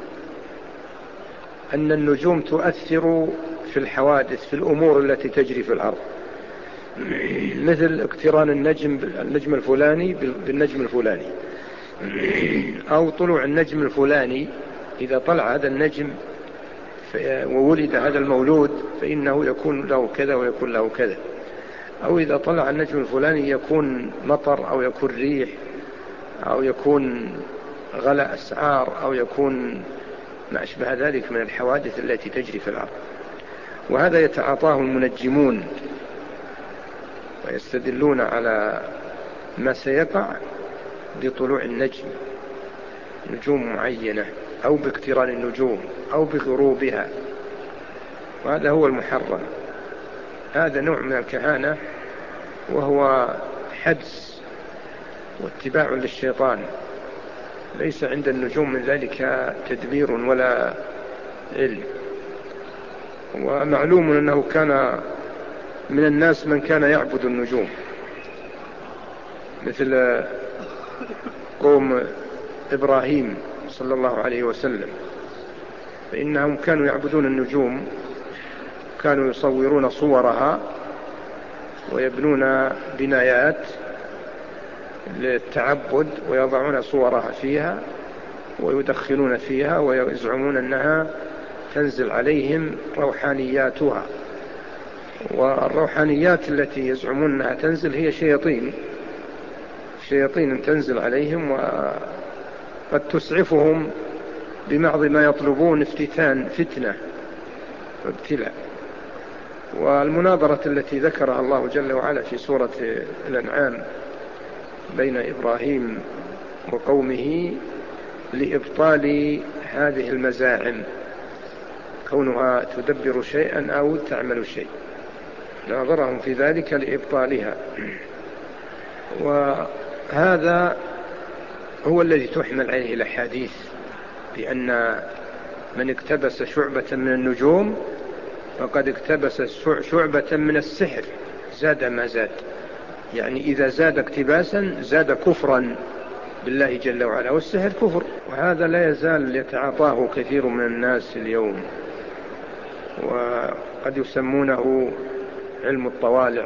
[SPEAKER 2] أن النجوم تؤثر في الحوادث، في الأمور التي تجري في الأرض، مثل اقتران النجم النجم الفلاني بالنجم الفلاني، أو طلوع النجم الفلاني، إذا طلع هذا النجم وولد هذا المولود فإنه يكون له كذا ويكون له كذا، أو إذا طلع النجم الفلاني يكون مطر، أو يكون ريح، أو يكون غلاء أسعار، أو يكون ما أشبه ذلك من الحوادث التي تجري في الأرض. وهذا يتعاطاه المنجمون ويستدلون على ما سيقع بطلوع النجم، نجوم معينة، أو باقتران النجوم، أو بغروبها، وهذا هو المحرم. هذا نوع من الكهانة، وهو حدس واتباع للشيطان، ليس عند النجوم من ذلك تدبير ولا علم. ومعلوم أنه كان من الناس من كان يعبد النجوم، مثل قوم إبراهيم صلى الله عليه وسلم، فإنهم كانوا يعبدون النجوم، كانوا يصورون صورها ويبنون بنايات للتعبد ويضعون صورها فيها ويدخلون فيها ويزعمون أنها تنزل عليهم روحانياتها. والروحانيات التي يزعمون أنها تنزل هي شياطين شياطين تنزل عليهم وقد تسعفهم بمعظم ما يطلبون افتتان فتنة وابتلاء. والمناظرة التي ذكرها الله جل وعلا في سورة الأنعام بين إبراهيم وقومه لإبطال هذه المزاعم، كونها تدبر شيئا أو تعمل شيء، ناظرهم في ذلك لإبطالها. وهذا هو الذي تحمل عليه الأحاديث، بأن من اقتبس شعبة من النجوم فقد اقتبس شعبة من السحر، زاد ما زاد، يعني إذا زاد اقتباسا زاد كفرا بالله جل وعلا، والسحر كفر، وهذا لا يزال يتعاطاه كثير من الناس اليوم، وقد يسمونه علم الطوالع،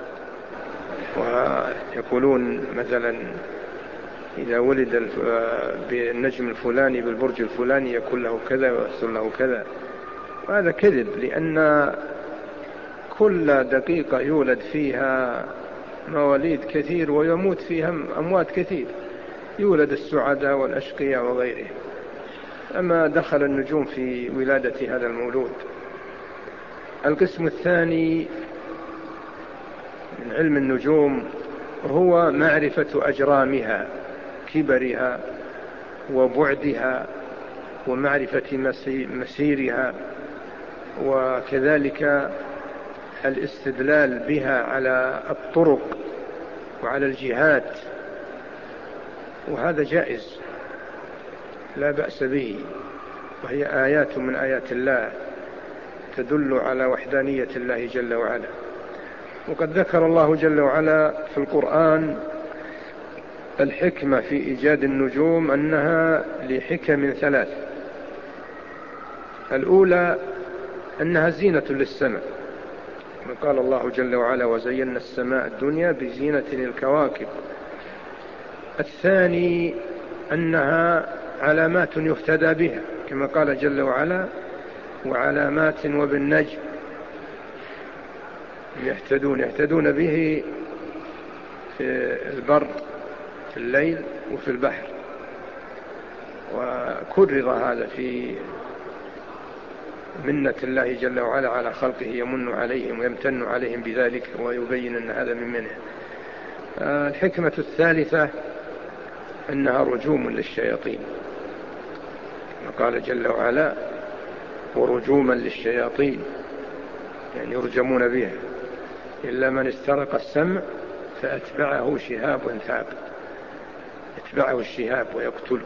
[SPEAKER 2] ويقولون مثلا إذا ولد بالنجم الفلاني بالبرج الفلاني يكون له كذا ويحصل له كذا. وهذا كذب، لأن كل دقيقة يولد فيها مواليد كثير ويموت فيها أموات كثير، يولد السعداء والأشقياء وغيرهم. أما دخل النجوم في ولادة هذا المولود. القسم الثاني من علم النجوم هو معرفة أجرامها، كبرها وبعدها ومعرفة مسيرها، وكذلك الاستدلال بها على الطرق وعلى الجهات، وهذا جائز لا بأس به، وهي آيات من آيات الله تدل على وحدانية الله جل وعلا. وقد ذكر الله جل وعلا في القرآن الحكمة في إيجاد النجوم أنها لحكم ثلاث. الأولى أنها زينة للسماء، قال الله جل وعلا وزينا السماء الدنيا بزينة للكواكب. الثاني أنها علامات يهتدى بها، كما قال جل وعلا وعلامات وبالنجم يهتدون يهتدون به في البر في الليل وفي البحر. وكرر هذا في منة الله جل وعلا على خلقه، يمن عليهم ويمتن عليهم بذلك ويبين أن هذا من منه. الحكمة الثالثة أنها رجوم للشياطين، قال جل وعلا ورجوما للشياطين، يعني يرجمون بها إلا من استرق السمع فأتبعه شهاب ثاقب، يتبعه الشهاب ويقتله.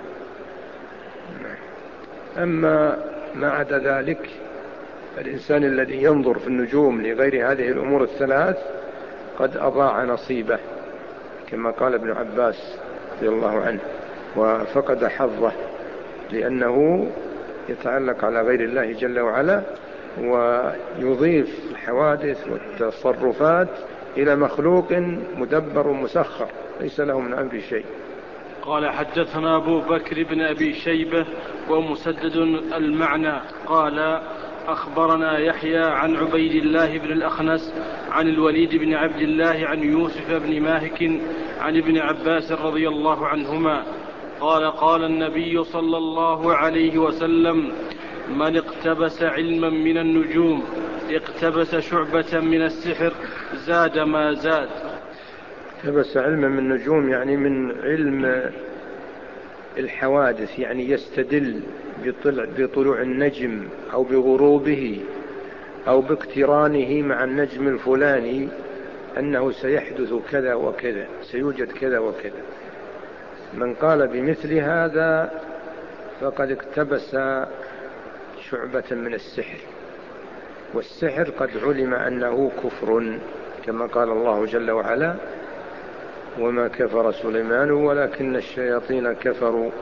[SPEAKER 2] أما ما عدا ذلك الإنسان الذي ينظر في النجوم لغير هذه الأمور الثلاث قد أضاع نصيبه، كما قال ابن عباس رضي الله عنه، وفقد حظه، لأنه يتعلق على غير الله جل وعلا ويضيف الحوادث والتصرفات إلى مخلوق مدبر مسخر ليس له من أمر شيء.
[SPEAKER 1] قال حدثنا أبو بكر بن أبي شيبة ومسدد المعنى قال أخبرنا يحيى عن عبيد الله بن الأخنس عن الوليد بن عبد الله عن يوسف بن ماهك عن ابن عباس رضي الله عنهما قال قال النبي صلى الله عليه وسلم من اقتبس علما من النجوم اقتبس شعبة من السحر زاد ما زاد.
[SPEAKER 2] اقتبس علما من النجوم يعني من علم الحوادث، يعني يستدل بطلوع النجم أو بغروبه أو باقترانه مع النجم الفلاني أنه سيحدث كذا وكذا، سيوجد كذا وكذا. من قال بمثل هذا فقد اقتبس شعبة من السحر، والسحر قد علم أنه كفر، كما قال الله جل وعلا وما كفر سليمان ولكن الشياطين كفروا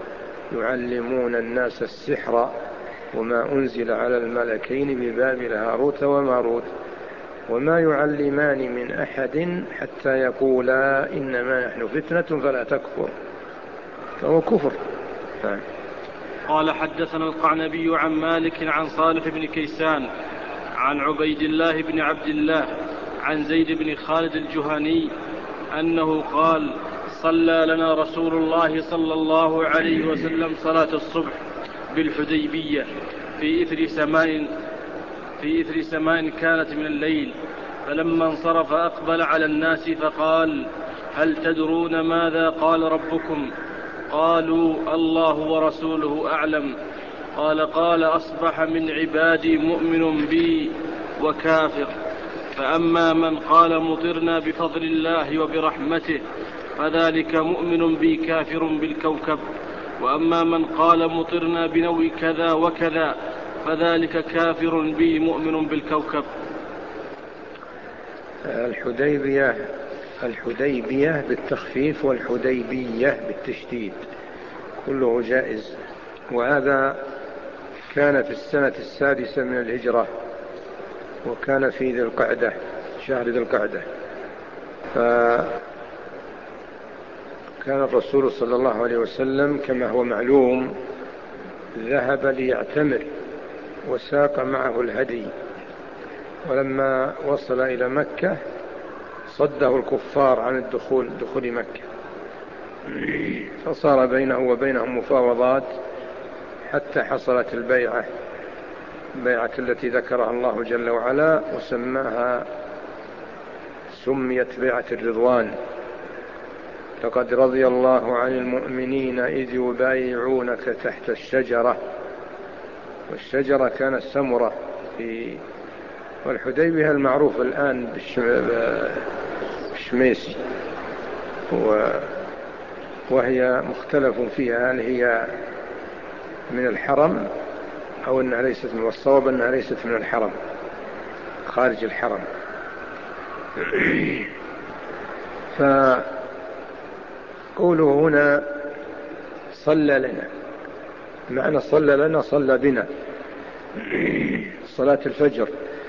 [SPEAKER 2] يعلمون الناس السحر وما أنزل على الملكين ببابل هاروت وماروت وما يعلمان من أحد حتى يقولا إنما نحن فتنة فلا تكفر، فهو كفر.
[SPEAKER 1] قال حدثنا القعنبي عن مالك عن صالح بن كيسان عن عبيد الله بن عبد الله عن زيد بن خالد الجهني أنه قال صلى لنا رسول الله صلى الله عليه وسلم صلاة الصبح بالحديبية في إثر سماء في إثر سماء كانت من الليل، فلما انصرف أقبل على الناس فقال هل تدرون ماذا قال ربكم؟ قالوا الله ورسوله أعلم. قال قال أصبح من عبادي مؤمن بي وكافر، فأما من قال مطرنا بفضل الله وبرحمته فذلك مؤمن بي كافر بالكوكب، وأما من قال مطرنا بنوء كذا وكذا فذلك كافر بي مؤمن بالكوكب.
[SPEAKER 2] الحديبية الحديبية بالتخفيف والحديبية بالتشديد كله جائز، وهذا كان في السنة السادسة من الهجرة، وكان في ذي القعدة شهر ذي القعدة. فكان الرسول صلى الله عليه وسلم كما هو معلوم ذهب ليعتمر وساق معه الهدي، ولما وصل إلى مكة صده الكفار عن الدخول دخول مكة، فصار بينه وبينهم مفاوضات حتى حصلت البيعة البيعة التي ذكرها الله جل وعلا وسماها سميت بيعة الرضوان. لقد رضي الله عن المؤمنين إذ يبايعونك تحت الشجرة، والشجرة كانت سمرة في والحديبية المعروف الآن بالشميسي، وهي مختلف فيها هل هي من الحرم أو أنها ليست من، والصواب أنها ليست من الحرم، خارج الحرم. فقوله هنا صلى لنا، معنى صلى لنا صلى بنا صلاة الفجر.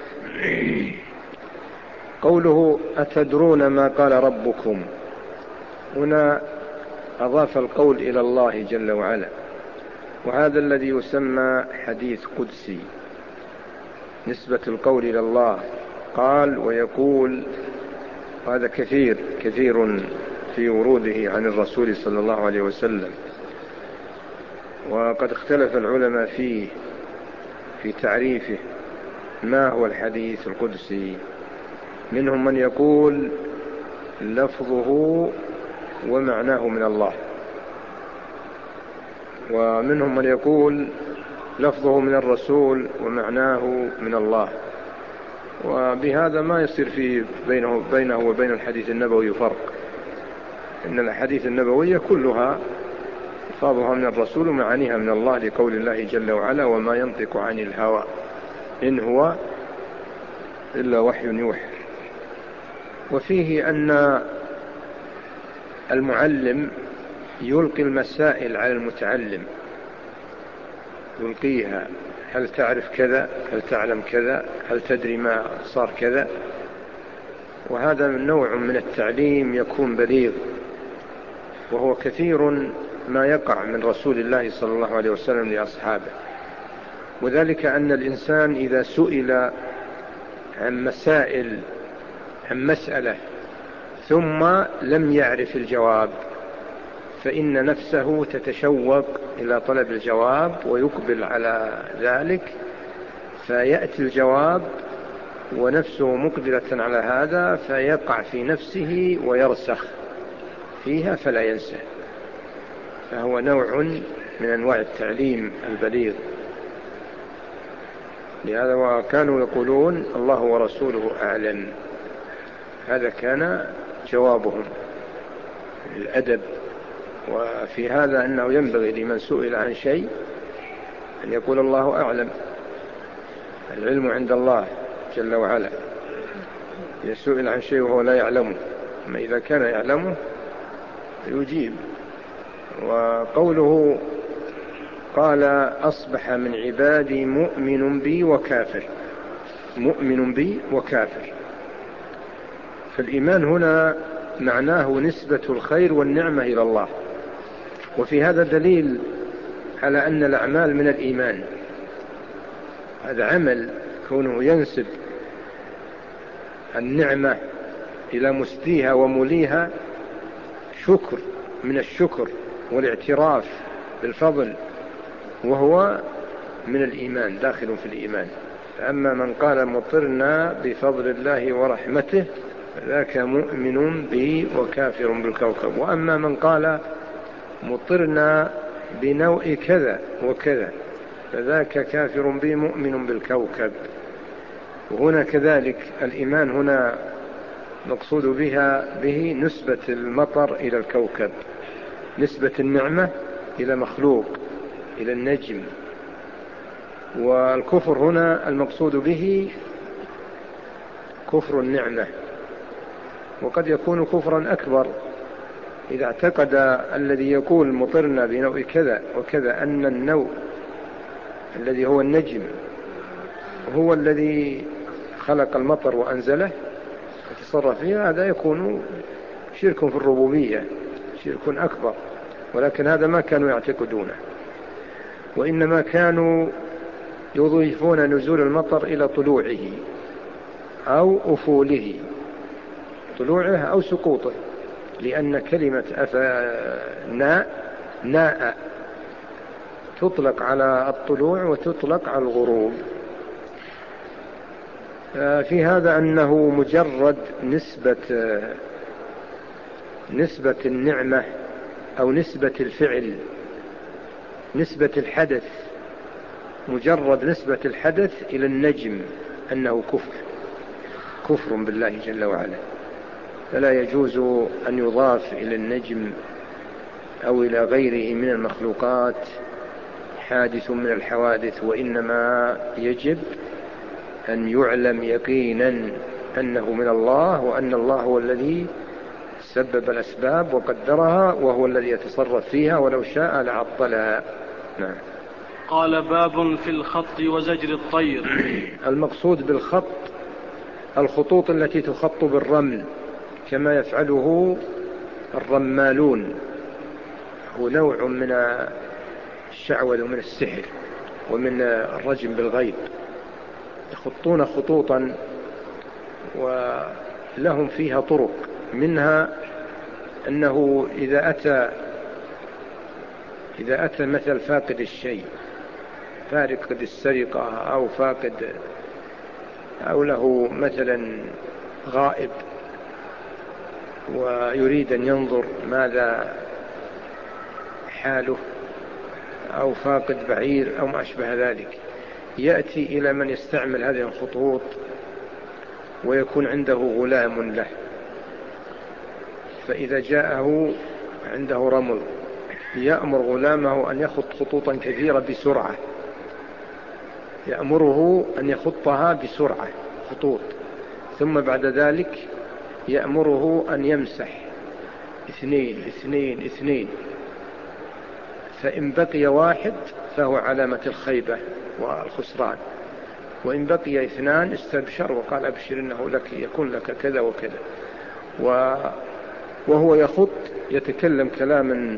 [SPEAKER 2] قوله أتدرون ما قال ربكم، هنا أضاف القول إلى الله جل وعلا، وهذا الذي يسمى حديث قدسي، نسبة القول إلى الله. قال ويقول، وهذا كثير كثير في وروده عن الرسول صلى الله عليه وسلم، وقد اختلف العلماء فيه في تعريفه ما هو الحديث القدسي. منهم من يقول لفظه ومعناه من الله، ومنهم من يقول لفظه من الرسول ومعناه من الله، وبهذا ما يصير في بينه, بينه وبين الحديث النبوي فرق، إن الحديث النبوية كلها لفظها من الرسول ومعانيها من الله، لقول الله جل وعلا وما ينطق عن الهوى إن هو إلا وحي يوحى. وفيه أن المعلم يلقي المسائل على المتعلم، يلقيها، هل تعرف كذا، هل تعلم كذا، هل تدري ما صار كذا. وهذا نوع من التعليم يكون بليغ، وهو كثير ما يقع من رسول الله صلى الله عليه وسلم لأصحابه. وذلك أن الإنسان إذا سئل عن مسائل عن مسألة ثم لم يعرف الجواب فإن نفسه تتشوق إلى طلب الجواب ويقبل على ذلك، فيأتي الجواب ونفسه مقبلة على هذا، فيقع في نفسه ويرسخ فيها فلا ينسى. فهو نوع من أنواع التعليم البليغ. لهذا وكانوا يقولون الله ورسوله أعلم، هذا كان جوابهم الأدب. وفي هذا أنه ينبغي لمن سئل عن شيء أن يقول الله أعلم، العلم عند الله جل وعلا. يسئل عن شيء وهو لا يعلمه، أما إذا كان يعلمه يجيب. وقوله قال أصبح من عبادي مؤمن بي وكافر، مؤمن بي وكافر. فالإيمان هنا معناه نسبة الخير والنعمة إلى الله، وفي هذا دليل على أن الأعمال من الإيمان. هذا عمل كونه ينسب النعمة إلى مسديها ومليها شكر من الشكر والاعتراف بالفضل، وهو من الإيمان، داخل في الإيمان. فأما من قال مطرنا بفضل الله ورحمته ذاك مؤمن بي وكافر بالكوكب. وأما من قال مطرنا بنوء كذا وكذا فذاك كافر بي مؤمن بالكوكب. وهنا كذلك الإيمان هنا مقصود بها به نسبة المطر إلى الكوكب، نسبة النعمة إلى مخلوق، إلى النجم. والكفر هنا المقصود به كفر النعمة، وقد يكون كفرا أكبر إذا اعتقد الذي يقول مطرنا بنوء كذا وكذا أن النوء الذي هو النجم هو الذي خلق المطر وأنزله وتصرف فيها. هذا يكون شرك في الربوبية، شرك أكبر، ولكن هذا ما كانوا يعتقدونه، وإنما كانوا يضيفون نزول المطر إلى طلوعه أو أفوله، طلوعه أو سقوطه، لأن كلمة أفناء ناء تطلق على الطلوع وتطلق على الغروب. في هذا أنه مجرد نسبة نسبة النعمة أو نسبة الفعل، نسبة الحدث، مجرد نسبة الحدث إلى النجم أنه كفر، كفر بالله جل وعلا. فلا يجوز أن يضاف إلى النجم أو إلى غيره من المخلوقات حادث من الحوادث، وإنما يجب أن يعلم يقينا أنه من الله، وأن الله هو الذي سبب الأسباب وقدرها، وهو الذي يتصرف فيها، ولو شاء لعطلها. نعم.
[SPEAKER 1] قال باب في الخط وزجر الطير.
[SPEAKER 2] المقصود بالخط الخطوط التي تخط بالرمل كما يفعله الرمالون، هو نوع من الشعوذة ومن السحر ومن الرجم بالغيب. يخطون خطوطا ولهم فيها طرق، منها أنه إذا أتى إذا أتى مثل فاقد الشيء، فارق السرقة أو فاقد أو له مثلا غائب ويريد أن ينظر ماذا حاله، أو فاقد بعير أو ما أشبه ذلك، يأتي إلى من يستعمل هذه الخطوط ويكون عنده غلام له، فإذا جاءه عنده رمل يأمر غلامه أن يخط خطوطا كثيرة بسرعة، يأمره أن يخطها بسرعة خطوط، ثم بعد ذلك يأمره أن يمسح اثنين اثنين اثنين، فإن بقي واحد فهو علامة الخيبة والخسران، وإن بقي اثنان استبشر وقال أبشر إنه لك يكون لك كذا وكذا. وهو يخط يتكلم كلاما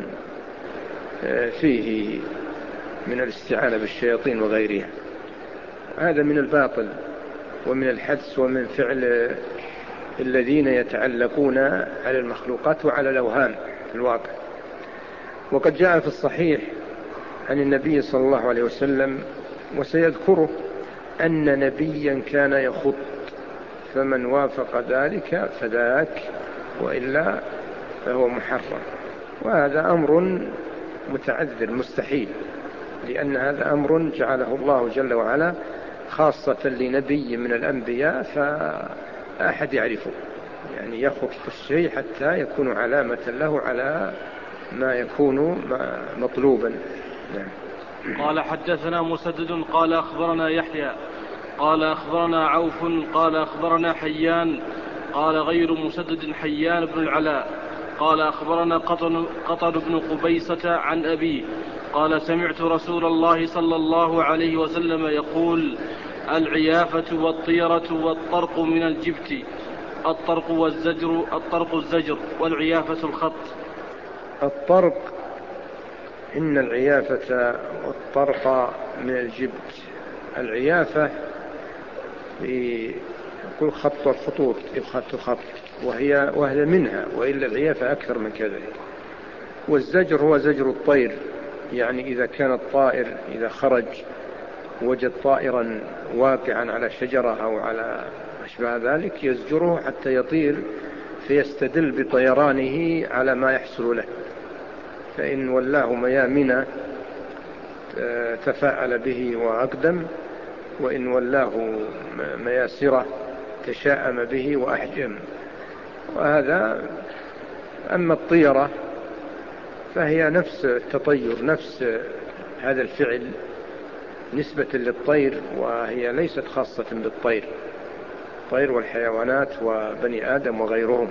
[SPEAKER 2] فيه من الاستعانة بالشياطين وغيرها. هذا من الباطل ومن الحدس ومن فعل الذين يتعلقون على المخلوقات وعلى الأوهام في الواقع. وقد جاء في الصحيح عن النبي صلى الله عليه وسلم وسيذكره أن نبيا كان يخط، فمن وافق ذلك فذاك، وإلا فهو محرم. وهذا أمر متعذر مستحيل، لأن هذا أمر جعله الله جل وعلا خاصة لنبي من الأنبياء فلا أحد يعرفه، يعني يخط الشيء حتى يكون علامة له على ما يكون مطلوبا.
[SPEAKER 1] قال حدثنا مسدد قال أخبرنا يحيى قال أخبرنا عوف قال أخبرنا حيان قال غير مسدد حيان بن العلاء قال أخبرنا قطن, قطن بن قبيصة عن أبيه قال سمعت رسول الله صلى الله عليه وسلم يقول العيافة والطيرة والطرق من الجبت، الطرق والزجر الطرق الزجر والعيافة الخط.
[SPEAKER 2] الطرق إن العيافة والطرق من الجبت. العيافة يقول خط الخطوط، يخط خط، وهي وهي منها، وإلا العيافة أكثر من كذا. والزجر هو زجر الطير، يعني إذا كان الطائر إذا خرج وجد طائرا واقعا على شجرة أو على أشبه ذلك يزجره حتى يطير، فيستدل بطيرانه على ما يحصل له، فإن ولاه ميامنة تفاءل به وأقدم، وإن ولاه مياسرة تشاءم به وأحجم. وهذا. أما الطيرة فهي نفس التطير، نفس هذا الفعل نسبة للطير، وهي ليست خاصة بالطير، الطير والحيوانات وبني آدم وغيرهم.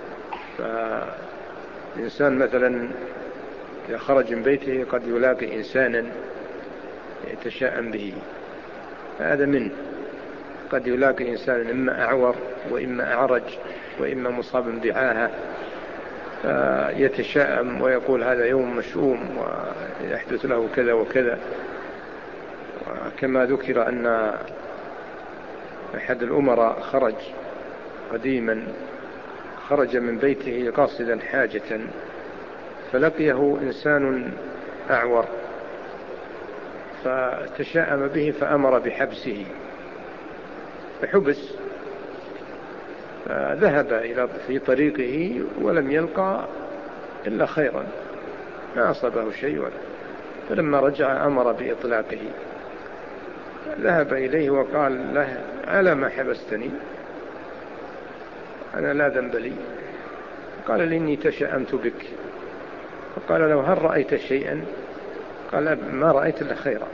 [SPEAKER 2] فالإنسان مثلا إذا خرج من بيته قد يلاقي إنسانا يتشاءم به، هذا منه. قد يلاقي إنسانا إما أعور وإما أعرج وإما مصاب بعاهة، يتشاءم ويقول هذا يوم مشؤوم ويحدث له كذا وكذا. كما ذكر أن أحد الأمراء خرج قديما، خرج من بيته قاصدا حاجة، فلقيه إنسان أعور فتشاءم به فأمر بحبسه، فحبس. فذهب إلى في طريقه ولم يلقى إلا خيرا، ما أصابه شيء ولا. فلما رجع أمر بإطلاقه، ذهب إليه وقال له ألا ما حبستني؟ أنا لا ذنب لي. قال لي إني تشأمت بك. فقال له هل رأيت شيئا؟ قال ما رأيت إلا خيرا.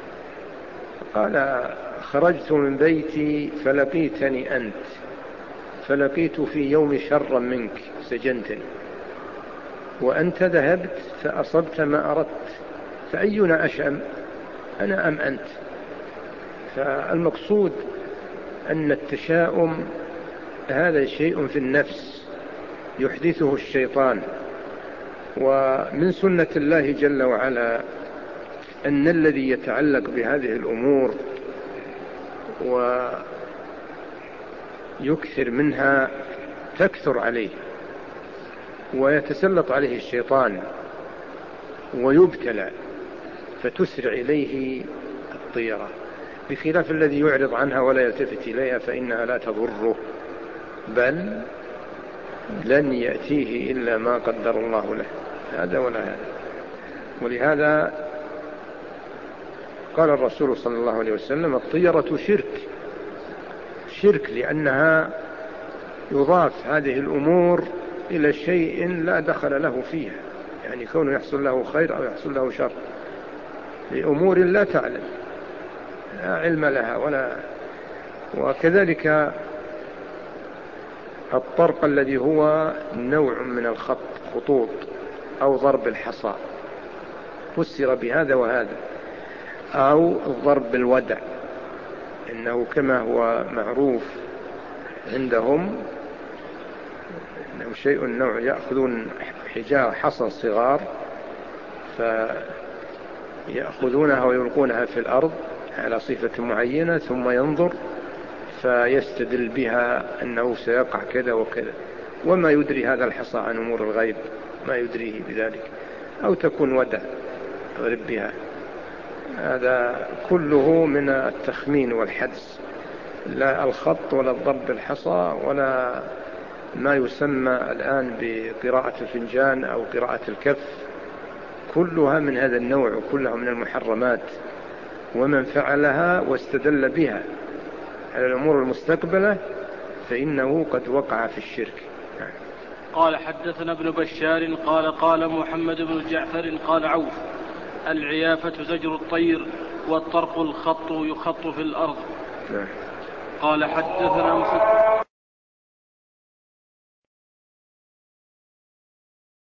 [SPEAKER 2] قال خرجت من بيتي فلقيتني أنت، فلقيت في يوم شرا منك سجنتني، وأنت ذهبت فأصبت ما أردت، فأينا أشأم، أنا أم أنت؟ فالمقصود أن التشاؤم هذا شيء في النفس يحدثه الشيطان، ومن سنة الله جل وعلا أن الذي يتعلق بهذه الأمور ويكثر منها تكثر عليه ويتسلط عليه الشيطان ويبتلى فتسرع إليه الطيرة، بخلاف الذي يعرض عنها ولا يلتفت إليها فإنها لا تضره، بل لن يأتيه إلا ما قدر الله له، هذا ولا هذا. ولهذا قال الرسول صلى الله عليه وسلم الطيرة شرك، شرك لأنها يضاف هذه الأمور إلى شيء لا دخل له فيها، يعني كونه يحصل له خير أو يحصل له شر لأمور لا تعلم، لا علم لها ولا. وكذلك الطرق الذي هو نوع من الخط، خطوط أو ضرب الحصى، فسر بهذا وهذا، أو الضرب بالودع، إنه كما هو معروف عندهم إنه شيء نوع يأخذون حجار حصى صغار فيأخذونها ويلقونها في الأرض على صفة معينة، ثم ينظر فيستدل بها أنه سيقع كذا وكذا، وما يدري هذا الحصى عن أمور الغيب، ما يدريه بذلك. أو تكون ودع يضرب بها، هذا كله من التخمين والحدس، لا الخط ولا الضرب بالحصى ولا ما يسمى الآن بقراءة الفنجان أو قراءة الكف، كلها من هذا النوع وكلها من المحرمات. ومن فعلها واستدل بها على الأمور المستقبلة فإنه قد وقع في الشرك.
[SPEAKER 1] قال حدثنا ابن بشار قال قال محمد بن جعفر قال عوف العيافة زجر الطير والطرق الخط يخط في الأرض. قال حدثنا مسدد